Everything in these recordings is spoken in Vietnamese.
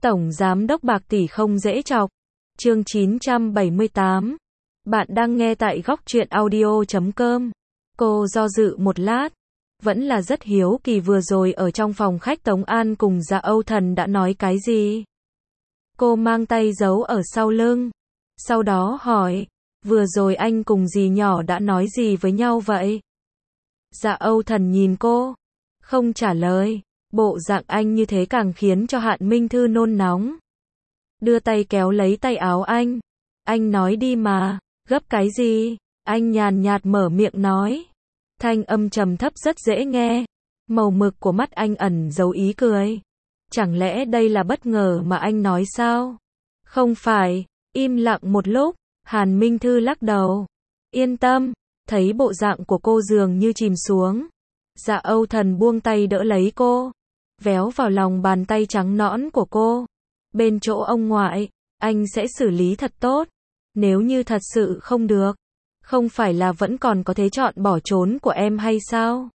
Tổng Giám đốc Bạc Tỷ không dễ chọc. Chương 978. Bạn đang nghe tại góc truyện audio.com. Cô do dự một lát. Vẫn là rất hiếu kỳ vừa rồi ở trong phòng khách Tống An cùng Dạ Âu Thần đã nói cái gì. Cô mang tay giấu ở sau lưng. Sau đó hỏi, vừa rồi anh cùng dì nhỏ đã nói gì với nhau vậy? Dạ Âu Thần nhìn cô, không trả lời. Bộ dạng anh như thế càng khiến cho Hạn Minh Thư nôn nóng. Đưa tay kéo lấy tay áo anh. Anh nói đi mà, gấp cái gì? Anh nhàn nhạt mở miệng nói. Thanh âm trầm thấp rất dễ nghe. Màu mực của mắt anh ẩn giấu ý cười. Chẳng lẽ đây là bất ngờ mà anh nói sao? Không phải. Im lặng một lúc, Hàn Minh Thư lắc đầu. Yên tâm, thấy bộ dạng của cô dường như chìm xuống. Dạ Âu Thần buông tay đỡ lấy cô, véo vào lòng bàn tay trắng nõn của cô. Bên chỗ ông ngoại, anh sẽ xử lý thật tốt. Nếu như thật sự không được, không phải là vẫn còn có thế chọn bỏ trốn của em hay sao?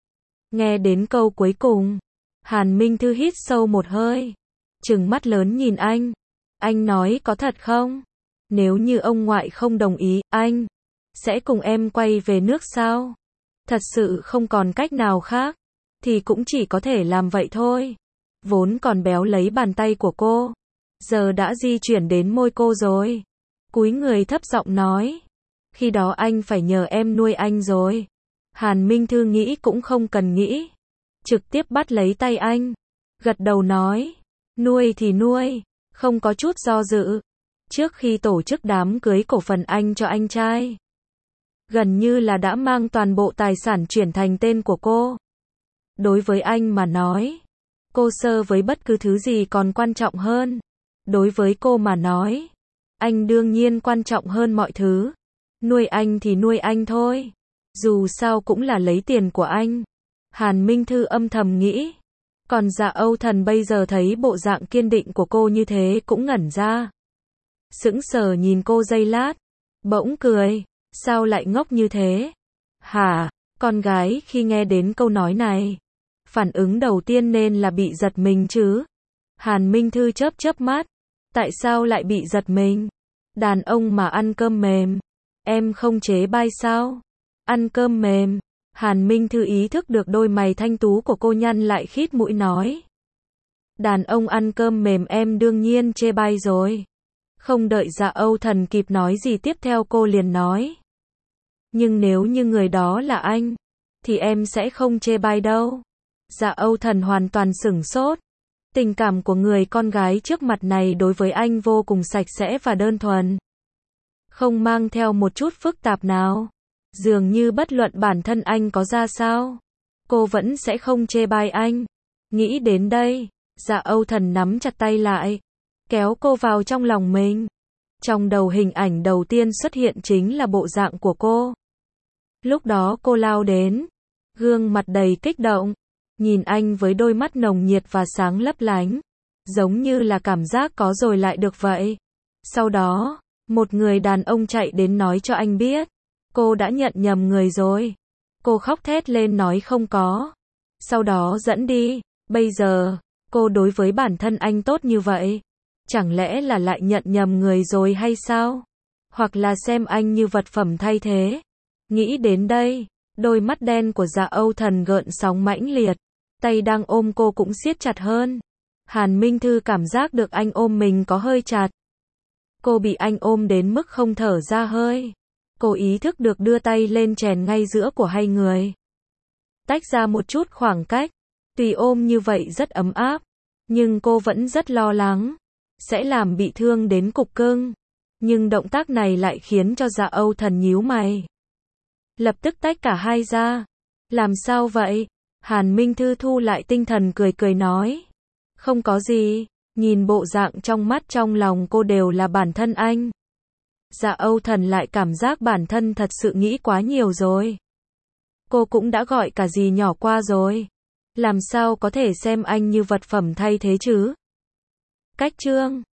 Nghe đến câu cuối cùng, Hàn Minh Thư hít sâu một hơi, trừng mắt lớn nhìn anh. Anh nói có thật không? Nếu như ông ngoại không đồng ý, anh sẽ cùng em quay về nước sao? Thật sự không còn cách nào khác, thì cũng chỉ có thể làm vậy thôi. Vốn còn béo lấy bàn tay của cô, giờ đã di chuyển đến môi cô rồi. Cúi người thấp giọng nói, khi đó anh phải nhờ em nuôi anh rồi. Hàn Minh Thư nghĩ cũng không cần nghĩ, trực tiếp bắt lấy tay anh, gật đầu nói, nuôi thì nuôi, không có chút do dự. Trước khi tổ chức đám cưới cổ phần anh cho anh trai, gần như là đã mang toàn bộ tài sản chuyển thành tên của cô. Đối với anh mà nói, cô so với bất cứ thứ gì còn quan trọng hơn. Đối với cô mà nói, anh đương nhiên quan trọng hơn mọi thứ. Nuôi anh thì nuôi anh thôi, dù sao cũng là lấy tiền của anh. Hàn Minh Thư âm thầm nghĩ. Còn Dạ Âu Thần bây giờ thấy bộ dạng kiên định của cô như thế cũng ngẩn ra. Sững sờ nhìn cô giây lát, bỗng cười, sao lại ngốc như thế? Hả? Con gái khi nghe đến câu nói này, phản ứng đầu tiên nên là bị giật mình chứ. Hàn Minh Thư chớp chớp mắt, tại sao lại bị giật mình? Đàn ông mà ăn cơm mềm, em không chế bai sao? Ăn cơm mềm? Hàn Minh Thư ý thức được đôi mày thanh tú của cô nhăn lại khít mũi nói. Đàn ông ăn cơm mềm em đương nhiên chê bai rồi. Không đợi Dạ Âu Thần kịp nói gì tiếp theo cô liền nói. Nhưng nếu như người đó là anh, thì em sẽ không chê bai đâu. Dạ Âu Thần hoàn toàn sửng sốt. Tình cảm của người con gái trước mặt này đối với anh vô cùng sạch sẽ và đơn thuần. Không mang theo một chút phức tạp nào. Dường như bất luận bản thân anh có ra sao, cô vẫn sẽ không chê bai anh. Nghĩ đến đây, Dạ Âu Thần nắm chặt tay lại, kéo cô vào trong lòng mình. Trong đầu hình ảnh đầu tiên xuất hiện chính là bộ dạng của cô. Lúc đó cô lao đến, gương mặt đầy kích động, nhìn anh với đôi mắt nồng nhiệt và sáng lấp lánh, giống như là cảm giác có rồi lại được vậy. Sau đó, một người đàn ông chạy đến nói cho anh biết, cô đã nhận nhầm người rồi. Cô khóc thét lên nói không có. Sau đó dẫn đi. Bây giờ, cô đối với bản thân anh tốt như vậy. Chẳng lẽ là lại nhận nhầm người rồi hay sao? Hoặc là xem anh như vật phẩm thay thế? Nghĩ đến đây, đôi mắt đen của Dạ Âu Thần gợn sóng mãnh liệt. Tay đang ôm cô cũng siết chặt hơn. Hàn Minh Thư cảm giác được anh ôm mình có hơi chặt. Cô bị anh ôm đến mức không thở ra hơi. Cô ý thức được đưa tay lên chèn ngay giữa của hai người. Tách ra một chút khoảng cách. Tuy ôm như vậy rất ấm áp, nhưng cô vẫn rất lo lắng sẽ làm bị thương đến cục cưng. Nhưng động tác này lại khiến cho Dạ Âu Thần nhíu mày. Lập tức tách cả hai ra. Làm sao vậy? Hàn Minh Thư thu lại tinh thần cười cười nói. Không có gì, nhìn bộ dạng trong mắt trong lòng cô đều là bản thân anh. Dạ Âu Thần lại cảm giác bản thân thật sự nghĩ quá nhiều rồi. Cô cũng đã gọi cả dì nhỏ qua rồi. Làm sao có thể xem anh như vật phẩm thay thế chứ? Cách chương